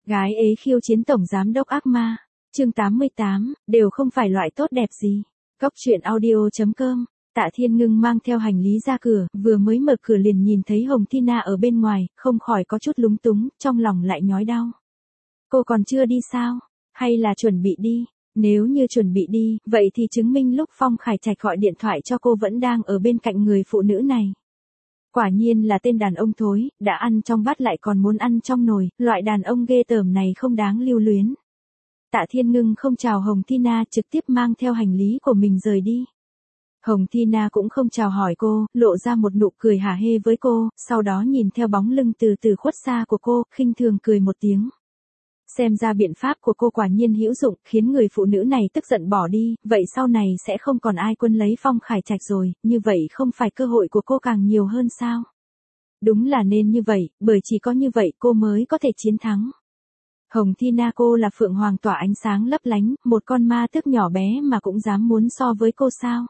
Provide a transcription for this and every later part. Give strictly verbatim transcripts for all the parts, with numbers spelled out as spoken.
Gái ế khiêu chiến tổng giám đốc ác ma. Chương tám mươi tám, đều không phải loại tốt đẹp gì. Cốc truyện audio chấm com. Tạ Thiên Ngưng mang theo hành lý ra cửa, vừa mới mở cửa liền nhìn thấy Hồng Tina ở bên ngoài, không khỏi có chút lúng túng, trong lòng lại nhói đau. Cô còn chưa đi sao? Hay là chuẩn bị đi? Nếu như chuẩn bị đi, vậy thì chứng minh lúc Phong Khải Trạch gọi điện thoại cho cô vẫn đang ở bên cạnh người phụ nữ này. Quả nhiên là tên đàn ông thối, đã ăn trong bát lại còn muốn ăn trong nồi, loại đàn ông ghê tởm này không đáng lưu luyến. Tạ Thiên Ngưng không chào Hồng Tina, trực tiếp mang theo hành lý của mình rời đi. Hồng Tina cũng không chào hỏi cô, lộ ra một nụ cười hả hê với cô, sau đó nhìn theo bóng lưng từ từ khuất xa của cô, khinh thường cười một tiếng. Xem ra biện pháp của cô quả nhiên hữu dụng, khiến người phụ nữ này tức giận bỏ đi, vậy sau này sẽ không còn ai quân lấy Phong Khải Trạch rồi, như vậy không phải cơ hội của cô càng nhiều hơn sao? Đúng là nên như vậy, bởi chỉ có như vậy cô mới có thể chiến thắng. Hồng Tina, cô là phượng hoàng tỏa ánh sáng lấp lánh, một con ma tước nhỏ bé mà cũng dám muốn so với cô sao?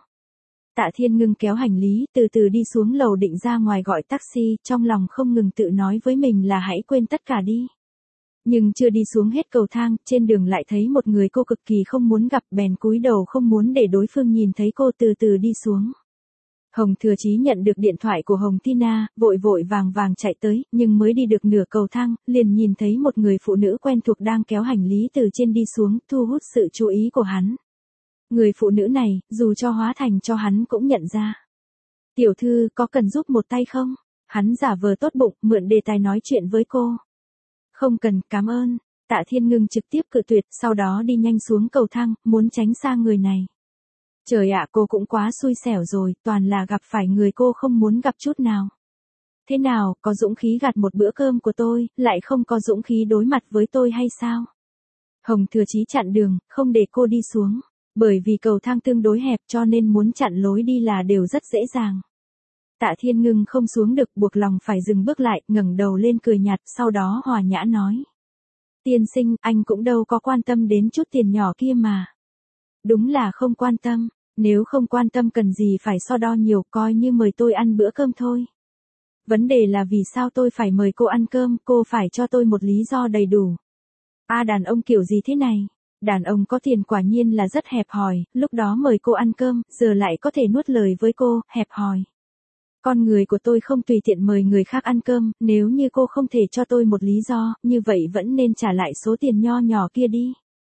Tạ Thiên Ngưng kéo hành lý, từ từ đi xuống lầu định ra ngoài gọi taxi, trong lòng không ngừng tự nói với mình là hãy quên tất cả đi. Nhưng chưa đi xuống hết cầu thang, trên đường lại thấy một người cô cực kỳ không muốn gặp, bèn cúi đầu không muốn để đối phương nhìn thấy cô, từ từ đi xuống. Hồng Thừa Chí nhận được điện thoại của Hồng Tina, vội vội vàng vàng chạy tới, nhưng mới đi được nửa cầu thang, liền nhìn thấy một người phụ nữ quen thuộc đang kéo hành lý từ trên đi xuống, thu hút sự chú ý của hắn. Người phụ nữ này, dù cho hóa thành cho hắn cũng nhận ra. Tiểu thư, có cần giúp một tay không? Hắn giả vờ tốt bụng, mượn đề tài nói chuyện với cô. Không cần, cảm ơn. Tạ Thiên Ngưng trực tiếp cự tuyệt, sau đó đi nhanh xuống cầu thang, muốn tránh xa người này. Trời ạ, cô cũng quá xui xẻo rồi, toàn là gặp phải người cô không muốn gặp chút nào. Thế nào, có dũng khí gạt một bữa cơm của tôi, lại không có dũng khí đối mặt với tôi hay sao? Hồng Thừa Chí chặn đường, không để cô đi xuống. Bởi vì cầu thang tương đối hẹp cho nên muốn chặn lối đi là đều rất dễ dàng. Tạ Thiên Ngưng không xuống được, buộc lòng phải dừng bước lại, ngẩng đầu lên cười nhạt, sau đó hòa nhã nói. Tiên sinh, anh cũng đâu có quan tâm đến chút tiền nhỏ kia mà. Đúng là không quan tâm, nếu không quan tâm cần gì phải so đo nhiều, coi như mời tôi ăn bữa cơm thôi. Vấn đề là vì sao tôi phải mời cô ăn cơm, cô phải cho tôi một lý do đầy đủ. À, đàn ông kiểu gì thế này? Đàn ông có tiền quả nhiên là rất hẹp hòi, lúc đó mời cô ăn cơm, giờ lại có thể nuốt lời với cô, hẹp hòi. Con người của tôi không tùy tiện mời người khác ăn cơm, nếu như cô không thể cho tôi một lý do, như vậy vẫn nên trả lại số tiền nho nhỏ kia đi.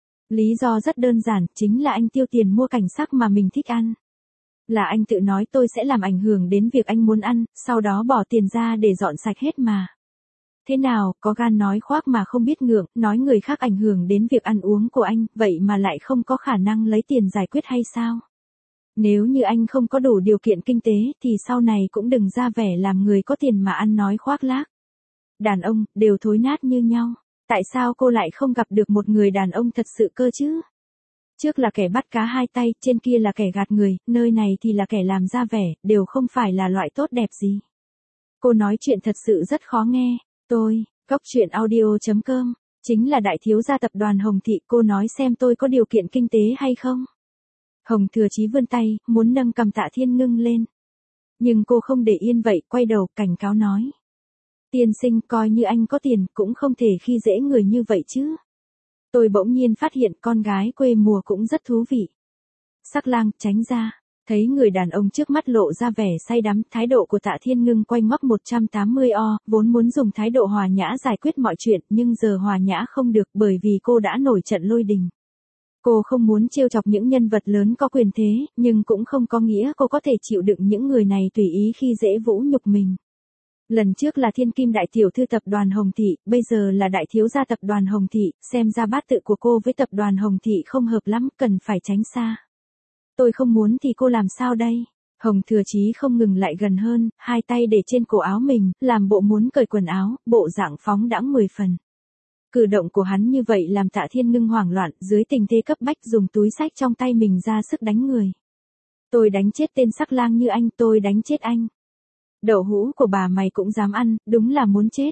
Lý do rất đơn giản, chính là anh tiêu tiền mua cảnh sắc mà mình thích ăn. Là anh tự nói tôi sẽ làm ảnh hưởng đến việc anh muốn ăn, sau đó bỏ tiền ra để dọn sạch hết mà. Thế nào, có gan nói khoác mà không biết ngượng, nói người khác ảnh hưởng đến việc ăn uống của anh, vậy mà lại không có khả năng lấy tiền giải quyết hay sao? Nếu như anh không có đủ điều kiện kinh tế, thì sau này cũng đừng ra vẻ làm người có tiền mà ăn nói khoác lác. Đàn ông, đều thối nát như nhau. Tại sao cô lại không gặp được một người đàn ông thật sự cơ chứ? Trước là kẻ bắt cá hai tay, trên kia là kẻ gạt người, nơi này thì là kẻ làm ra vẻ, đều không phải là loại tốt đẹp gì. Cô nói chuyện thật sự rất khó nghe. Tôi, cốc truyện audio chấm com, chính là đại thiếu gia tập đoàn Hồng Thị, cô nói xem tôi có điều kiện kinh tế hay không? Hồng Thừa Chí vươn tay, muốn nâng cầm Tạ Thiên Ngưng lên. Nhưng cô không để yên vậy, quay đầu, cảnh cáo nói. Tiên sinh, coi như anh có tiền, cũng không thể khi dễ người như vậy chứ. Tôi bỗng nhiên phát hiện con gái quê mùa cũng rất thú vị. Sắc lang, tránh ra. Thấy người đàn ông trước mắt lộ ra vẻ say đắm, thái độ của Tạ Thiên Ngưng quanh ngoắc một trăm tám mươi o, vốn muốn dùng thái độ hòa nhã giải quyết mọi chuyện, nhưng giờ hòa nhã không được bởi vì cô đã nổi trận lôi đình. Cô không muốn trêu chọc những nhân vật lớn có quyền thế, nhưng cũng không có nghĩa cô có thể chịu đựng những người này tùy ý khi dễ vũ nhục mình. Lần trước là thiên kim đại tiểu thư tập đoàn Hồng Thị, bây giờ là đại thiếu gia tập đoàn Hồng Thị, xem ra bát tự của cô với tập đoàn Hồng Thị không hợp lắm, cần phải tránh xa. Tôi không muốn thì cô làm sao đây? Hồng Thừa Chí không ngừng lại gần hơn, hai tay để trên cổ áo mình, làm bộ muốn cởi quần áo, bộ dạng phóng đãng mười phần. Cử động của hắn như vậy làm Tạ Thiên Ngưng hoảng loạn, dưới tình thế cấp bách dùng túi xách trong tay mình ra sức đánh người. Tôi đánh chết tên sắc lang như anh, tôi đánh chết anh. Đậu hũ của bà mày cũng dám ăn, đúng là muốn chết.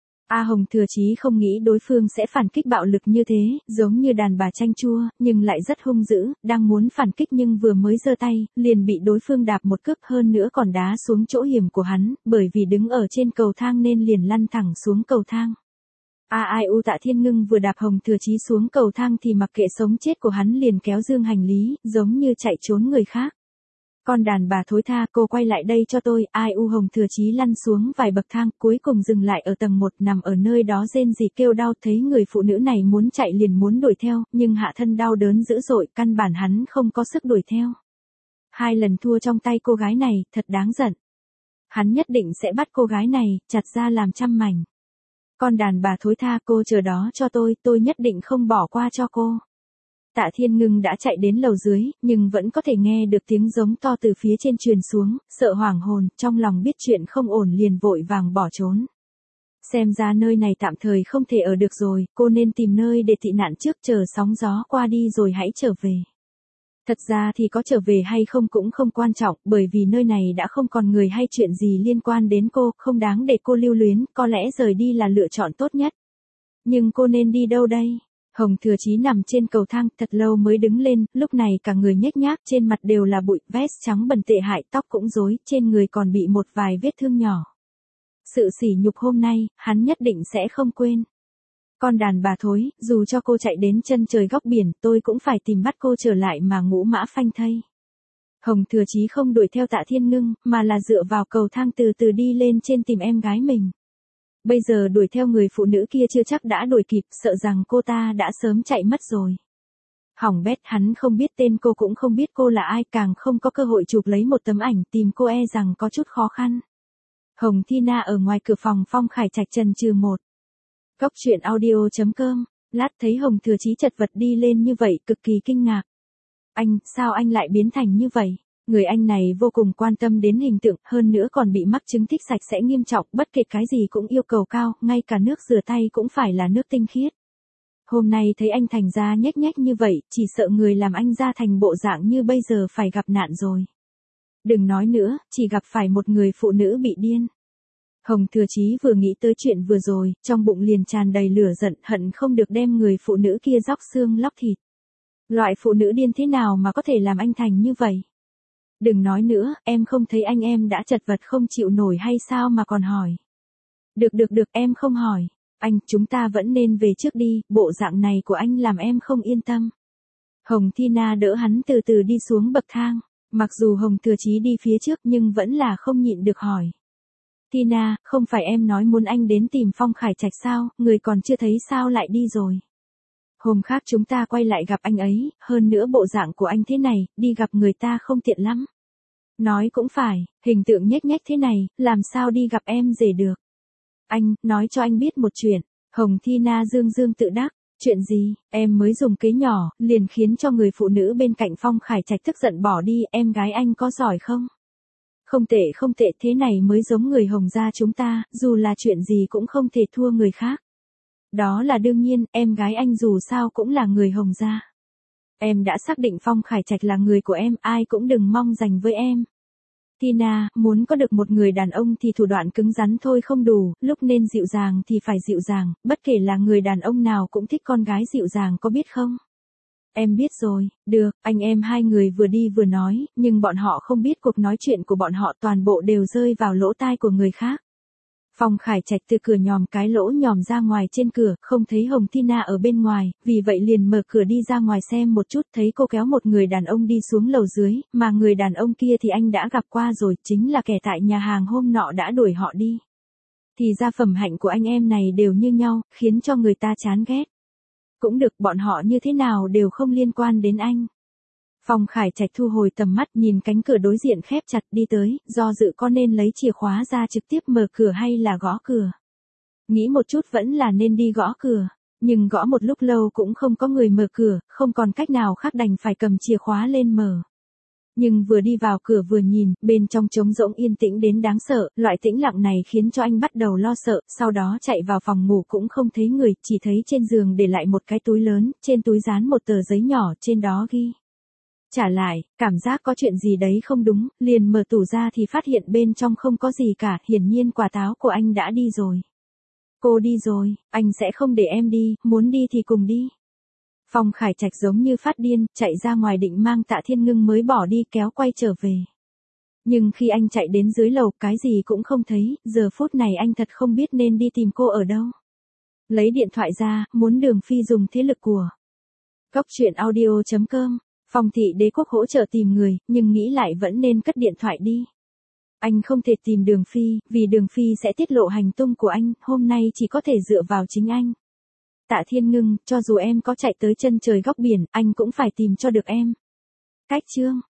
A Hồng Thừa Chí không nghĩ đối phương sẽ phản kích bạo lực như thế, giống như đàn bà chanh chua, nhưng lại rất hung dữ, đang muốn phản kích nhưng vừa mới giơ tay, liền bị đối phương đạp một cước, hơn nữa còn đá xuống chỗ hiểm của hắn, bởi vì đứng ở trên cầu thang nên liền lăn thẳng xuống cầu thang. A ai u Tạ Thiên Ngưng vừa đạp Hồng Thừa Chí xuống cầu thang thì mặc kệ sống chết của hắn liền kéo dương hành lý, giống như chạy trốn người khác. Con đàn bà thối tha, cô quay lại đây cho tôi. Ai u Hồng Thừa Chí lăn xuống vài bậc thang, cuối cùng dừng lại ở tầng một, nằm ở nơi đó rên rỉ kêu đau, thấy người phụ nữ này muốn chạy liền muốn đuổi theo, nhưng hạ thân đau đớn dữ dội, căn bản hắn không có sức đuổi theo. Hai lần thua trong tay cô gái này, thật đáng giận. Hắn nhất định sẽ bắt cô gái này, chặt ra làm trăm mảnh. Con đàn bà thối tha, cô chờ đó cho tôi, tôi nhất định không bỏ qua cho cô. Tạ Thiên Ngưng đã chạy đến lầu dưới, nhưng vẫn có thể nghe được tiếng giống to từ phía trên truyền xuống, sợ hoảng hồn, trong lòng biết chuyện không ổn liền vội vàng bỏ trốn. Xem ra nơi này tạm thời không thể ở được rồi, cô nên tìm nơi để tị nạn trước, chờ sóng gió qua đi rồi hãy trở về. Thật ra thì có trở về hay không cũng không quan trọng, bởi vì nơi này đã không còn người hay chuyện gì liên quan đến cô, không đáng để cô lưu luyến, có lẽ rời đi là lựa chọn tốt nhất. Nhưng cô nên đi đâu đây? Hồng Thừa Chí nằm trên cầu thang thật lâu mới đứng lên, lúc này cả người nhếch nhác, trên mặt đều là bụi, vest trắng bẩn tệ hại, tóc cũng rối, trên người còn bị một vài vết thương nhỏ. Sự sỉ nhục hôm nay, hắn nhất định sẽ không quên. Con đàn bà thối, dù cho cô chạy đến chân trời góc biển, tôi cũng phải tìm bắt cô trở lại mà ngũ mã phanh thây. Hồng Thừa Chí không đuổi theo Tạ Thiên Ngưng, mà là dựa vào cầu thang từ từ đi lên trên tìm em gái mình. Bây giờ đuổi theo người phụ nữ kia chưa chắc đã đuổi kịp, sợ rằng cô ta đã sớm chạy mất rồi. Hỏng bét, hắn không biết tên cô cũng không biết cô là ai, càng không có cơ hội chụp lấy một tấm ảnh, tìm cô e rằng có chút khó khăn. Hồng Thi Na ở ngoài cửa phòng Phong Khải Trạch trần trừ một. Góc truyện audio chấm com, lát thấy Hồng Thừa Chí chật vật đi lên như vậy, cực kỳ kinh ngạc. Anh, sao anh lại biến thành như vậy? Người anh này vô cùng quan tâm đến hình tượng, hơn nữa còn bị mắc chứng thích sạch sẽ nghiêm trọng, bất kể cái gì cũng yêu cầu cao, ngay cả nước rửa tay cũng phải là nước tinh khiết. Hôm nay thấy anh thành ra nhếch nhếch như vậy, chỉ sợ người làm anh ra thành bộ dạng như bây giờ phải gặp nạn rồi. Đừng nói nữa, chỉ gặp phải một người phụ nữ bị điên. Hồng Thừa Chí vừa nghĩ tới chuyện vừa rồi, trong bụng liền tràn đầy lửa giận, hận không được đem người phụ nữ kia róc xương lóc thịt. Loại phụ nữ điên thế nào mà có thể làm anh thành như vậy? Đừng nói nữa, em không thấy anh em đã chật vật không chịu nổi hay sao mà còn hỏi. Được được được, em không hỏi. Anh, chúng ta vẫn nên về trước đi, bộ dạng này của anh làm em không yên tâm. Hồng Thi Na đỡ hắn từ từ đi xuống bậc thang. Mặc dù Hồng Thừa Chí đi phía trước nhưng vẫn là không nhịn được hỏi. Thi Na, không phải em nói muốn anh đến tìm Phong Khải Trạch sao, người còn chưa thấy sao lại đi rồi. Hôm khác chúng ta quay lại gặp anh ấy, hơn nữa bộ dạng của anh thế này, đi gặp người ta không tiện lắm. Nói cũng phải, hình tượng nhếch nhếch thế này, làm sao đi gặp em rể được. Anh, nói cho anh biết một chuyện. Hồng Thi Na dương dương tự đắc. Chuyện gì, em mới dùng kế nhỏ, liền khiến cho người phụ nữ bên cạnh Phong Khải Trạch tức giận bỏ đi, em gái anh có giỏi không? Không tệ không tệ, thế này mới giống người Hồng gia chúng ta, dù là chuyện gì cũng không thể thua người khác. Đó là đương nhiên, em gái anh dù sao cũng là người Hồng gia. Em đã xác định Phong Khải Trạch là người của em, ai cũng đừng mong giành với em. Tina, muốn có được một người đàn ông thì thủ đoạn cứng rắn thôi không đủ, lúc nên dịu dàng thì phải dịu dàng, bất kể là người đàn ông nào cũng thích con gái dịu dàng có biết không? Em biết rồi, được, anh em hai người vừa đi vừa nói, nhưng bọn họ không biết cuộc nói chuyện của bọn họ toàn bộ đều rơi vào lỗ tai của người khác. Phong Khải Trạch từ cửa nhòm cái lỗ nhòm ra ngoài trên cửa, không thấy Hồng Thi Na ở bên ngoài, vì vậy liền mở cửa đi ra ngoài xem một chút, thấy cô kéo một người đàn ông đi xuống lầu dưới, mà người đàn ông kia thì anh đã gặp qua rồi, chính là kẻ tại nhà hàng hôm nọ đã đuổi họ đi. Thì ra phẩm hạnh của anh em này đều như nhau, khiến cho người ta chán ghét. Cũng được, bọn họ như thế nào đều không liên quan đến anh. Phong Khải Trạch thu hồi tầm mắt nhìn cánh cửa đối diện khép chặt đi tới, do dự có nên lấy chìa khóa ra trực tiếp mở cửa hay là gõ cửa. Nghĩ một chút vẫn là nên đi gõ cửa, nhưng gõ một lúc lâu cũng không có người mở cửa, không còn cách nào khác đành phải cầm chìa khóa lên mở. Nhưng vừa đi vào cửa vừa nhìn, bên trong trống rỗng yên tĩnh đến đáng sợ, loại tĩnh lặng này khiến cho anh bắt đầu lo sợ, sau đó chạy vào phòng ngủ cũng không thấy người, chỉ thấy trên giường để lại một cái túi lớn, trên túi dán một tờ giấy nhỏ, trên đó ghi. Trả lại, cảm giác có chuyện gì đấy không đúng, liền mở tủ ra thì phát hiện bên trong không có gì cả, hiển nhiên quả táo của anh đã đi rồi. Cô đi rồi, anh sẽ không để em đi, muốn đi thì cùng đi. Phong Khải Trạch giống như phát điên, chạy ra ngoài định mang Tạ Thiên Ngưng mới bỏ đi kéo quay trở về. Nhưng khi anh chạy đến dưới lầu cái gì cũng không thấy, giờ phút này anh thật không biết nên đi tìm cô ở đâu. Lấy điện thoại ra, muốn Đường Phi dùng thế lực của. Cốc truyện audio chấm com. Phong thị đế quốc hỗ trợ tìm người, nhưng nghĩ lại vẫn nên cất điện thoại đi. Anh không thể tìm Đường Phi, vì Đường Phi sẽ tiết lộ hành tung của anh, hôm nay chỉ có thể dựa vào chính anh. Tạ Thiên Ngưng, cho dù em có chạy tới chân trời góc biển, anh cũng phải tìm cho được em. Cách chương